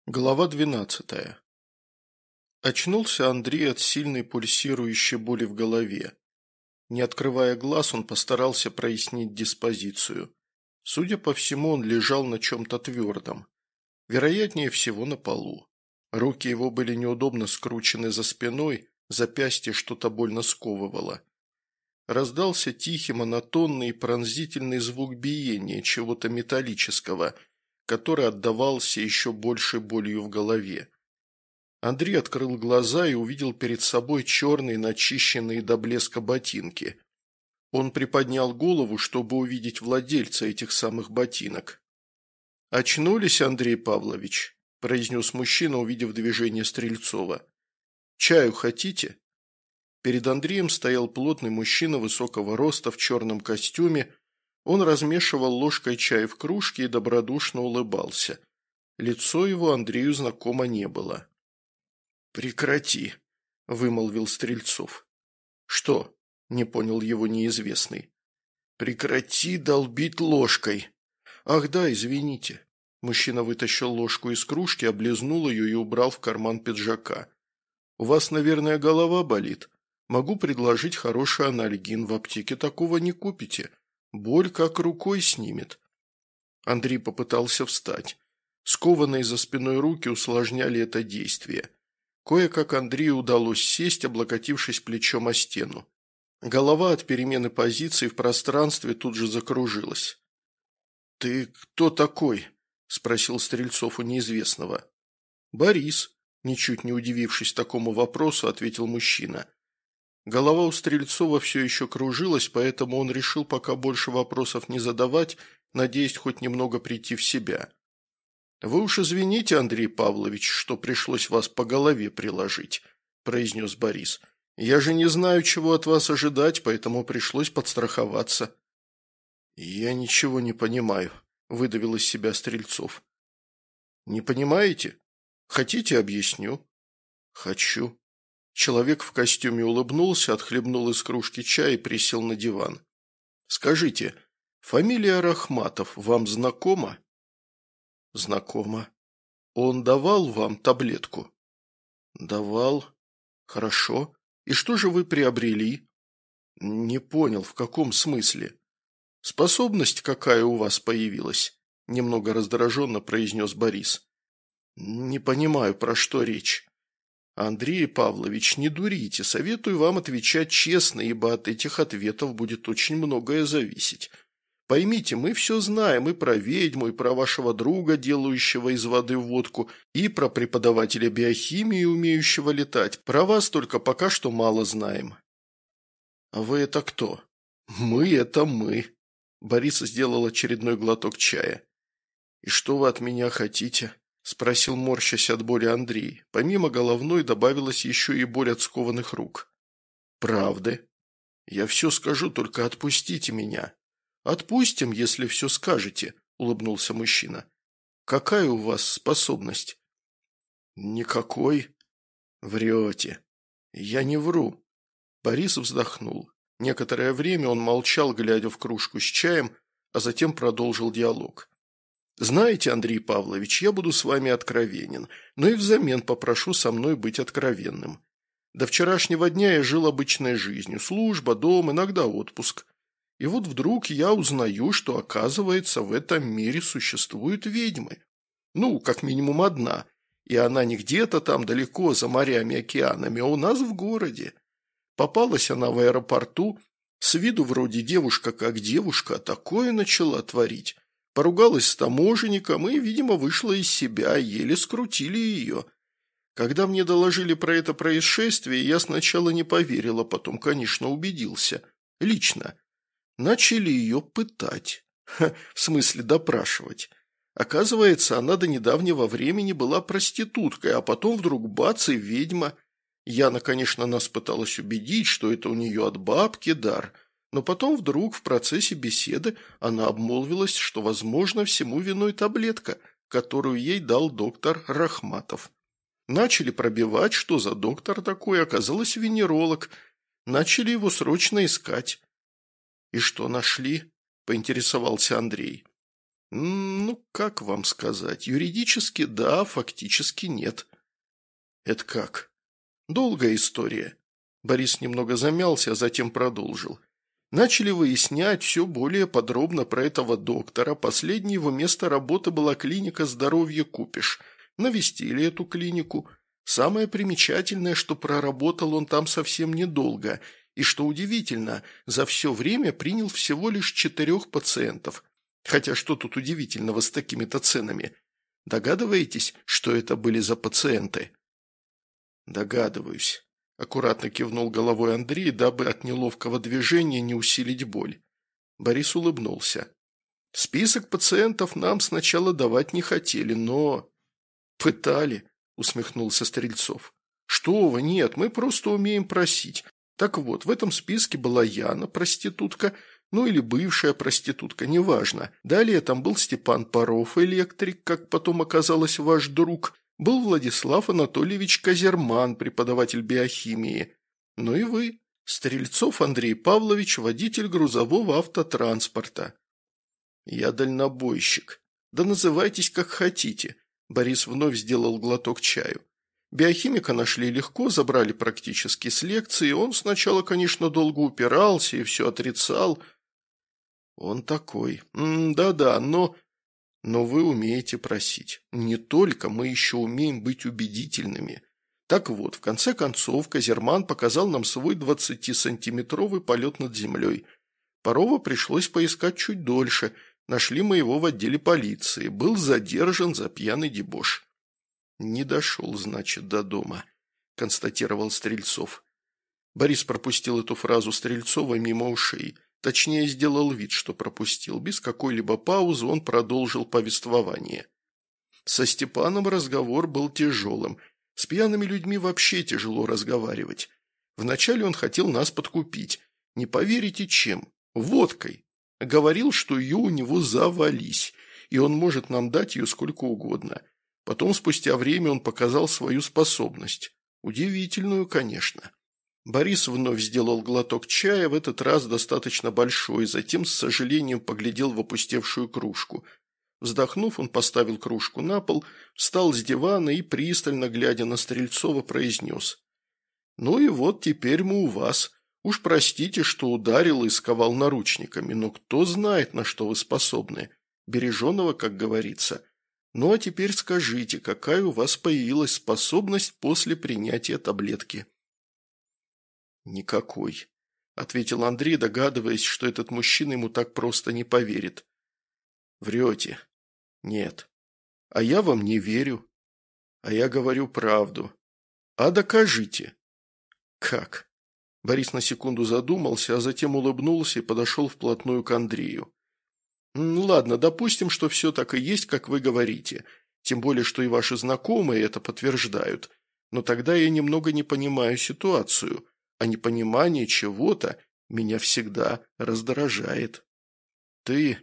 Глава 12. Очнулся Андрей от сильной пульсирующей боли в голове. Не открывая глаз, он постарался прояснить диспозицию. Судя по всему, он лежал на чем-то твердом. Вероятнее всего, на полу. Руки его были неудобно скручены за спиной, запястье что-то больно сковывало. Раздался тихий, монотонный и пронзительный звук биения чего-то металлического – который отдавался еще большей болью в голове. Андрей открыл глаза и увидел перед собой черные, начищенные до блеска ботинки. Он приподнял голову, чтобы увидеть владельца этих самых ботинок. «Очнулись, Андрей Павлович?» – произнес мужчина, увидев движение Стрельцова. «Чаю хотите?» Перед Андреем стоял плотный мужчина высокого роста в черном костюме. Он размешивал ложкой чай в кружке и добродушно улыбался. Лицо его Андрею знакомо не было. «Прекрати», – вымолвил Стрельцов. «Что?» – не понял его неизвестный. «Прекрати долбить ложкой». «Ах да, извините». Мужчина вытащил ложку из кружки, облизнул ее и убрал в карман пиджака. «У вас, наверное, голова болит. Могу предложить хороший анальгин, в аптеке такого не купите». Боль как рукой снимет. Андрей попытался встать. Скованные за спиной руки усложняли это действие. Кое-как Андрею удалось сесть, облокотившись плечом о стену. Голова от перемены позиции в пространстве тут же закружилась. «Ты кто такой?» – спросил Стрельцов у неизвестного. «Борис», – ничуть не удивившись такому вопросу, ответил мужчина. Голова у Стрельцова все еще кружилась, поэтому он решил пока больше вопросов не задавать, надеясь хоть немного прийти в себя. «Вы уж извините, Андрей Павлович, что пришлось вас по голове приложить», – произнес Борис. «Я же не знаю, чего от вас ожидать, поэтому пришлось подстраховаться». «Я ничего не понимаю», – выдавил из себя Стрельцов. «Не понимаете? Хотите, объясню?» «Хочу». Человек в костюме улыбнулся, отхлебнул из кружки чая и присел на диван. «Скажите, фамилия Рахматов вам знакома?» «Знакома. Он давал вам таблетку?» «Давал. Хорошо. И что же вы приобрели?» «Не понял, в каком смысле?» «Способность какая у вас появилась?» Немного раздраженно произнес Борис. «Не понимаю, про что речь». «Андрей Павлович, не дурите, советую вам отвечать честно, ибо от этих ответов будет очень многое зависеть. Поймите, мы все знаем и про ведьму, и про вашего друга, делающего из воды водку, и про преподавателя биохимии, умеющего летать. Про вас только пока что мало знаем». «А вы это кто?» «Мы – это мы». Борис сделал очередной глоток чая. «И что вы от меня хотите?» – спросил, морщась от боли Андрей. Помимо головной добавилась еще и боль от скованных рук. «Правды? Я все скажу, только отпустите меня». «Отпустим, если все скажете», – улыбнулся мужчина. «Какая у вас способность?» «Никакой». «Врете». «Я не вру». Борис вздохнул. Некоторое время он молчал, глядя в кружку с чаем, а затем продолжил диалог. «Знаете, Андрей Павлович, я буду с вами откровенен, но и взамен попрошу со мной быть откровенным. До вчерашнего дня я жил обычной жизнью, служба, дом, иногда отпуск. И вот вдруг я узнаю, что, оказывается, в этом мире существуют ведьмы. Ну, как минимум одна, и она не где-то там далеко за морями и океанами, а у нас в городе. Попалась она в аэропорту, с виду вроде девушка как девушка, а такое начала творить». Поругалась с таможенником и, видимо, вышла из себя, еле скрутили ее. Когда мне доложили про это происшествие, я сначала не поверил, а потом, конечно, убедился. Лично. Начали ее пытать. В смысле допрашивать. Оказывается, она до недавнего времени была проституткой, а потом вдруг бац и ведьма. Яна, конечно, нас пыталась убедить, что это у нее от бабки дар. Но потом вдруг в процессе беседы она обмолвилась, что, возможно, всему виной таблетка, которую ей дал доктор Рахматов. Начали пробивать, что за доктор такой, оказалось венеролог. Начали его срочно искать. «И что нашли?» – поинтересовался Андрей. Ну, как вам сказать, юридически да, фактически нет. Это как? Долгая история. Борис немного замялся, а затем продолжил. Начали выяснять все более подробно про этого доктора. Последнее его место работы была клиника «Здоровье купишь». Навестили эту клинику. Самое примечательное, что проработал он там совсем недолго. И что удивительно, за все время принял всего лишь 4 пациентов. Хотя что тут удивительного с такими-то ценами? Догадываетесь, что это были за пациенты? Догадываюсь. Аккуратно кивнул головой Андрей, дабы от неловкого движения не усилить боль. Борис улыбнулся. Список пациентов нам сначала давать не хотели, но... Пытали, усмехнулся Стрельцов. Что вы, нет, мы просто умеем просить. Так вот, в этом списке была Яна, проститутка, ну или бывшая проститутка, неважно. Далее там был Степан Паров, электрик, как потом оказалось ваш друг. Был Владислав Анатольевич Козерман, преподаватель биохимии. Ну и вы, Стрельцов Андрей Павлович, водитель грузового автотранспорта. Я дальнобойщик. Да называйтесь как хотите. Борис вновь сделал глоток чаю. Биохимика нашли легко, забрали практически с лекции. Он сначала, конечно, долго упирался и все отрицал. Он такой. Да-да, но вы умеете просить. Не только, мы еще умеем быть убедительными. Так вот, в конце концов, Козерман показал нам свой 20-сантиметровый полет над землей. Парова пришлось поискать чуть дольше. Нашли мы его в отделе полиции. Был задержан за пьяный дебош. «Не дошел, значит, до дома», – констатировал Стрельцов. Борис пропустил эту фразу Стрельцова мимо ушей. Точнее, сделал вид, что пропустил. Без какой-либо паузы он продолжил повествование. Со Степаном разговор был тяжелым. С пьяными людьми вообще тяжело разговаривать. Вначале он хотел нас подкупить. Не поверите, чем? Водкой. Говорил, что ее у него завались, и он может нам дать ее сколько угодно. Потом, спустя время, он показал свою способность. Удивительную, конечно. Борис вновь сделал глоток чая, в этот раз достаточно большой, затем с сожалением поглядел в опустевшую кружку. Вздохнув, он поставил кружку на пол, встал с дивана и, пристально глядя на Стрельцова, произнес. «Ну и вот теперь мы у вас. Уж простите, что ударил и сковал наручниками, но кто знает, на что вы способны. Береженого, как говорится. Ну а теперь скажите, какая у вас появилась способность после принятия таблетки?» «Никакой», – ответил Андрей, догадываясь, что этот мужчина ему так просто не поверит. «Врете?» «Нет». «А я вам не верю». «А я говорю правду». «А докажите». «Как?» Борис на секунду задумался, а затем улыбнулся и подошел вплотную к Андрею. «Ладно, допустим, что все так и есть, как вы говорите. Тем более, что и ваши знакомые это подтверждают. Но тогда я немного не понимаю ситуацию. А непонимание чего-то меня всегда раздражает. Ты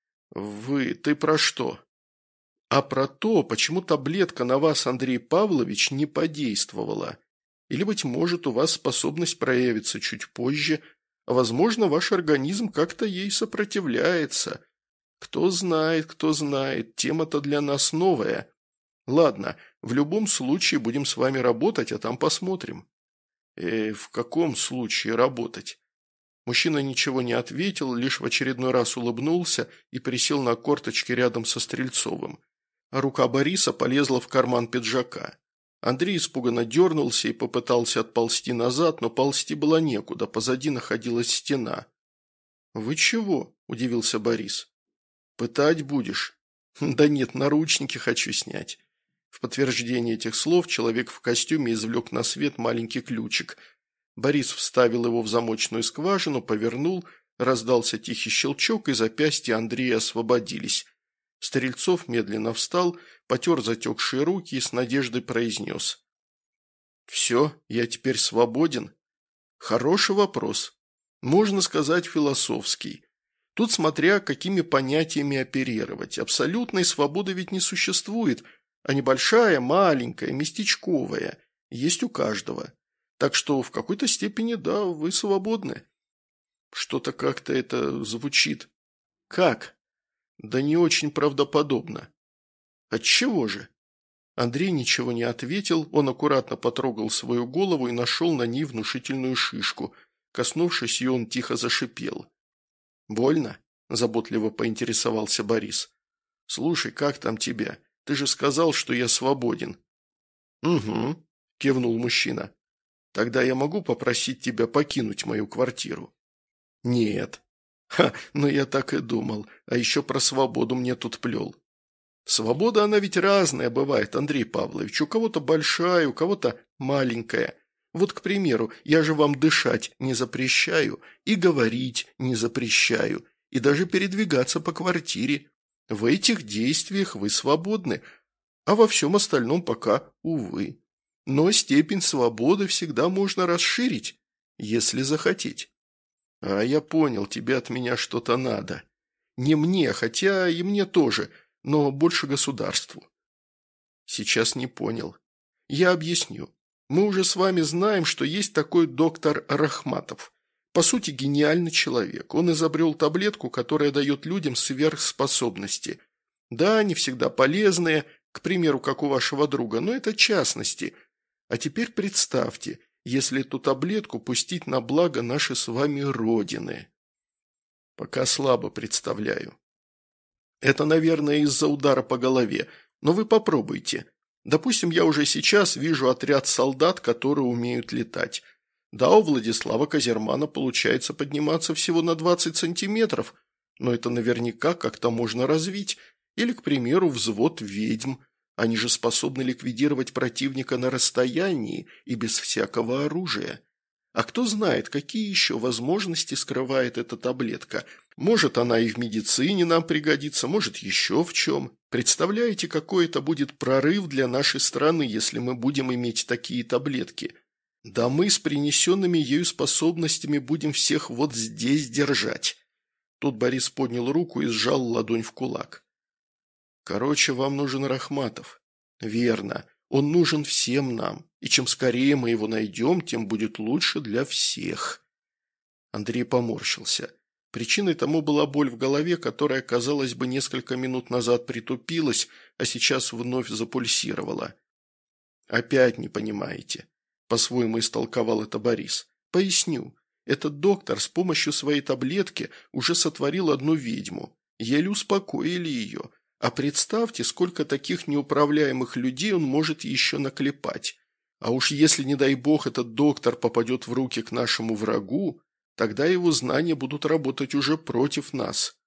про что? А про то, почему таблетка на вас, Андрей Павлович, не подействовала. Или, быть может, у вас способность проявится чуть позже, а, возможно, ваш организм как-то ей сопротивляется. Кто знает, тема-то для нас новая. Ладно, в любом случае будем с вами работать, а там посмотрим». В каком случае работать?» Мужчина ничего не ответил, лишь в очередной раз улыбнулся и присел на корточки рядом со Стрельцовым. А рука Бориса полезла в карман пиджака. Андрей испуганно дернулся и попытался отползти назад, но ползти было некуда, позади находилась стена. «Вы чего?» – удивился Борис. «Пытать будешь?» «Да нет, наручники хочу снять». В подтверждение этих слов человек в костюме извлек на свет маленький ключик. Борис вставил его в замочную скважину, повернул, раздался тихий щелчок, и запястья Андрея освободились. Стрельцов медленно встал, потер затекшие руки и с надеждой произнес. «Все, я теперь свободен?» Хороший вопрос. Можно сказать, философский. Тут смотря, какими понятиями оперировать. Абсолютной свободы ведь не существует, а небольшая, маленькая, местечковая есть у каждого. Так что в какой-то степени, да, вы свободны. Что-то как-то это звучит. Как? Да не очень правдоподобно. Отчего же? Андрей ничего не ответил, он аккуратно потрогал свою голову и нашел на ней внушительную шишку. Коснувшись ее, он тихо зашипел. «Больно?» – заботливо поинтересовался Борис. «Слушай, как там тебя? Ты же сказал, что я свободен». «Угу», – кивнул мужчина. «Тогда я могу попросить тебя покинуть мою квартиру?» «Нет». «Ха, ну я так и думал. А еще про свободу мне тут плел». «Свобода, она ведь разная бывает, Андрей Павлович. У кого-то большая, у кого-то маленькая. Вот, к примеру, я же вам дышать не запрещаю, и говорить не запрещаю, и даже передвигаться по квартире. В этих действиях вы свободны, а во всем остальном пока, увы. Но степень свободы всегда можно расширить, если захотеть». «А я понял, тебе от меня что-то надо. Не мне, хотя и мне тоже, но больше государству». «Сейчас не понял. Я объясню. Мы уже с вами знаем, что есть такой доктор Рахматов. По сути, гениальный человек. Он изобрел таблетку, которая дает людям сверхспособности. Да, не всегда полезные, к примеру, как у вашего друга, но это частности. А теперь представьте, если эту таблетку пустить на благо нашей с вами Родины». «Пока слабо представляю». «Это, наверное, из-за удара по голове, но вы попробуйте. Допустим, я уже сейчас вижу отряд солдат, которые умеют летать. Да, у Владислава Казермана получается подниматься всего на 20 сантиметров, но это наверняка как-то можно развить. Или, к примеру, взвод ведьм. Они же способны ликвидировать противника на расстоянии и без всякого оружия. А кто знает, какие еще возможности скрывает эта таблетка. Может, она и в медицине нам пригодится, может, еще в чем. Представляете, какой это будет прорыв для нашей страны, если мы будем иметь такие таблетки? Да мы с принесенными ею способностями будем всех вот здесь держать». Тут Борис поднял руку и сжал ладонь в кулак. «Короче, вам нужен Рахматов». «Верно. Он нужен всем нам. И чем скорее мы его найдем, тем будет лучше для всех». Андрей поморщился. Причиной тому была боль в голове, которая, казалось бы, несколько минут назад притупилась, а сейчас вновь запульсировала. «Опять не понимаете», – по-своему истолковал это Борис. «Поясню. Этот доктор с помощью своей таблетки уже сотворил одну ведьму. Еле успокоили ее. А представьте, сколько таких неуправляемых людей он может еще наклепать. А уж если, не дай бог, этот доктор попадет в руки к нашему врагу, тогда его знания будут работать уже против нас».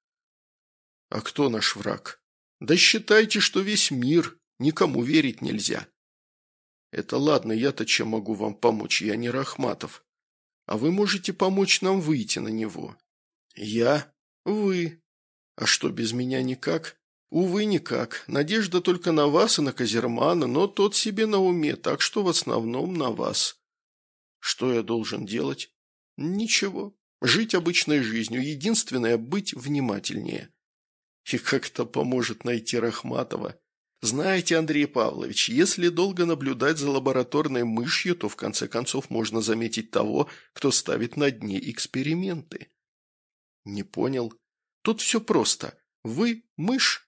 «А кто наш враг?» «Да считайте, что весь мир. Никому верить нельзя». «Это ладно, я-то чем могу вам помочь? Я не Рахматов. А вы можете помочь нам выйти на него». «Я? Вы. А что, без меня никак?» «Увы, никак. Надежда только на вас и на Казермана, но тот себе на уме, так что в основном на вас». «Что я должен делать?» «Ничего. Жить обычной жизнью. Единственное – быть внимательнее». «И как это поможет найти Рахматова?» «Знаете, Андрей Павлович, если долго наблюдать за лабораторной мышью, то в конце концов можно заметить того, кто ставит над ней эксперименты». «Не понял. Тут все просто. Вы – мышь?»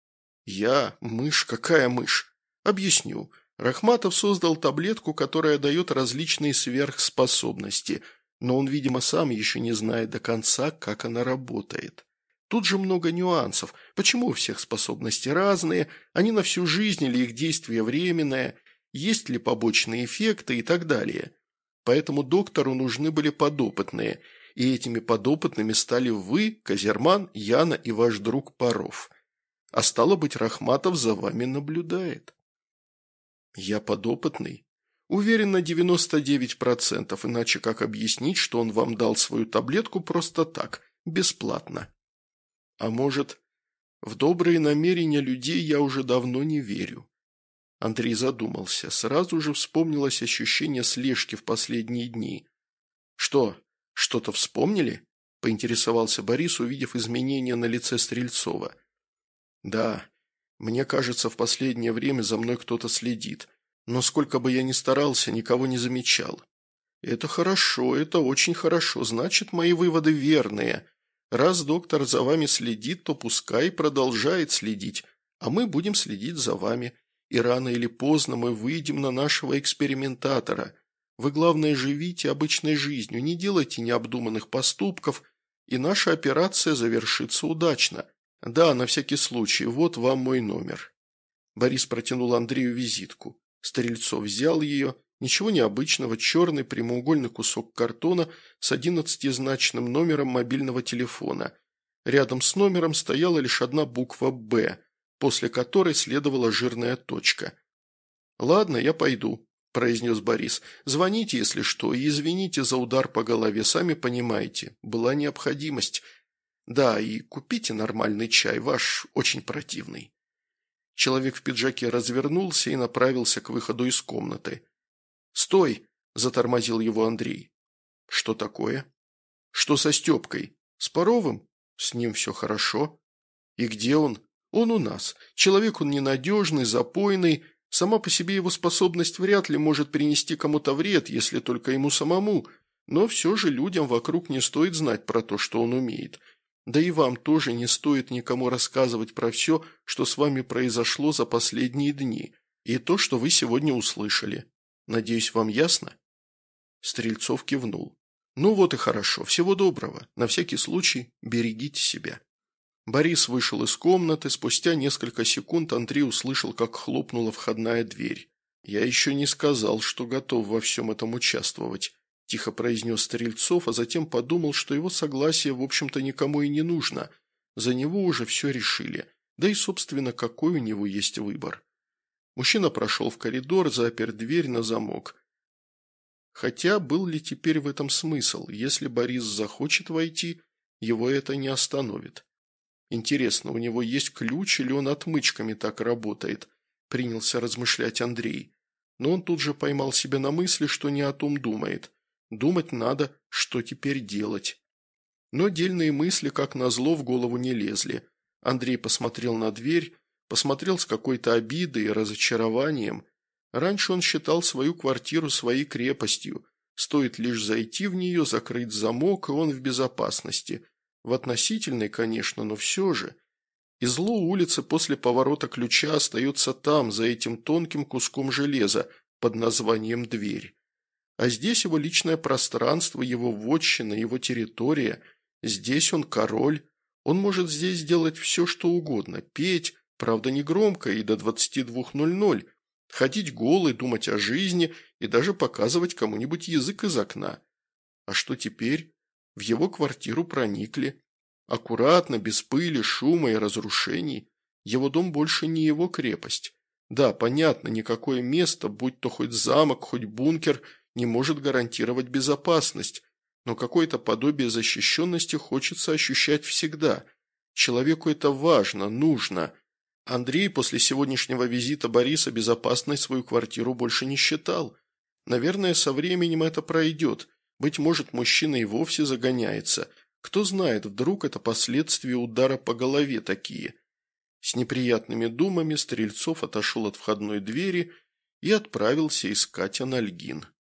«Я? Мышь? Какая мышь?» «Объясню. Рахматов создал таблетку, которая дает различные сверхспособности, но он, видимо, сам еще не знает до конца, как она работает. Тут же много нюансов. Почему у всех способности разные, они на всю жизнь или их действие временное, есть ли побочные эффекты и так далее. Поэтому доктору нужны были подопытные, и этими подопытными стали вы, Казерман, Яна и ваш друг Паров. А стало быть, Рахматов за вами наблюдает». «Я подопытный?» «Уверен на 99%, иначе как объяснить, что он вам дал свою таблетку просто так, бесплатно?» «А может, в добрые намерения людей я уже давно не верю?» Андрей задумался. Сразу же вспомнилось ощущение слежки в последние дни. «Что, что-то вспомнили?» – поинтересовался Борис, увидев изменения на лице Стрельцова. «Да, мне кажется, в последнее время за мной кто-то следит, но сколько бы я ни старался, никого не замечал». «Это хорошо, это очень хорошо, значит, мои выводы верные. Раз доктор за вами следит, то пускай продолжает следить, а мы будем следить за вами. И рано или поздно мы выйдем на нашего экспериментатора. Вы, главное, живите обычной жизнью, не делайте необдуманных поступков, и наша операция завершится удачно. Да, на всякий случай, вот вам мой номер». Борис протянул Андрею визитку. Стрельцов взял ее. Ничего необычного, черный прямоугольный кусок картона с 11-значным номером мобильного телефона. Рядом с номером стояла лишь одна буква «Б», после которой следовала жирная точка. «Ладно, я пойду», – произнес Борис. «Звоните, если что, и извините за удар по голове, сами понимаете, была необходимость. Да, и купите нормальный чай, ваш очень противный». Человек в пиджаке развернулся и направился к выходу из комнаты. «Стой!» – затормозил его Андрей. «Что такое?» «Что со Степкой? С Паровым? С ним все хорошо. И где он? Он у нас. Человек он ненадежный, запойный. Сама по себе его способность вряд ли может принести кому-то вред, если только ему самому. Но все же людям вокруг не стоит знать про то, что он умеет. Да и вам тоже не стоит никому рассказывать про все, что с вами произошло за последние дни, и то, что вы сегодня услышали. Надеюсь, вам ясно?» Стрельцов кивнул. «Ну вот и хорошо. Всего доброго. На всякий случай берегите себя». Борис вышел из комнаты. Спустя несколько секунд Андрей услышал, как хлопнула входная дверь. «Я еще не сказал, что готов во всем этом участвовать», – тихо произнес Стрельцов, а затем подумал, что его согласие, в общем-то, никому и не нужно. За него уже все решили. Да и, собственно, какой у него есть выбор. Мужчина прошел в коридор, запер дверь на замок. Хотя был ли теперь в этом смысл? Если Борис захочет войти, его это не остановит. Интересно, у него есть ключ или он отмычками так работает? Принялся размышлять Андрей. Но он тут же поймал себя на мысли, что не о том думает. Думать надо, что теперь делать. Но дельные мысли, как назло, в голову не лезли. Андрей посмотрел на дверь, посмотрел с какой-то обидой и разочарованием. Раньше он считал свою квартиру своей крепостью. Стоит лишь зайти в нее, закрыть замок, и он в безопасности. В относительной, конечно, но все же. И зло улицы после поворота ключа остается там, за этим тонким куском железа под названием «дверь». А здесь его личное пространство, его вотчина, его территория. Здесь он король. Он может здесь сделать все, что угодно. Петь, правда не громко, и до 22:00. Ходить голый, думать о жизни и даже показывать кому-нибудь язык из окна. А что теперь? В его квартиру проникли. Аккуратно, без пыли, шума и разрушений. Его дом больше не его крепость. Да, понятно, никакое место, будь то хоть замок, хоть бункер, не может гарантировать безопасность. Но какое-то подобие защищенности хочется ощущать всегда. Человеку это важно, нужно. Андрей после сегодняшнего визита Бориса безопасной свою квартиру больше не считал. Наверное, со временем это пройдет. Быть может, мужчина и вовсе загоняется. Кто знает, вдруг это последствия удара по голове такие. С неприятными думами Стрельцов отошел от входной двери и отправился искать анальгин.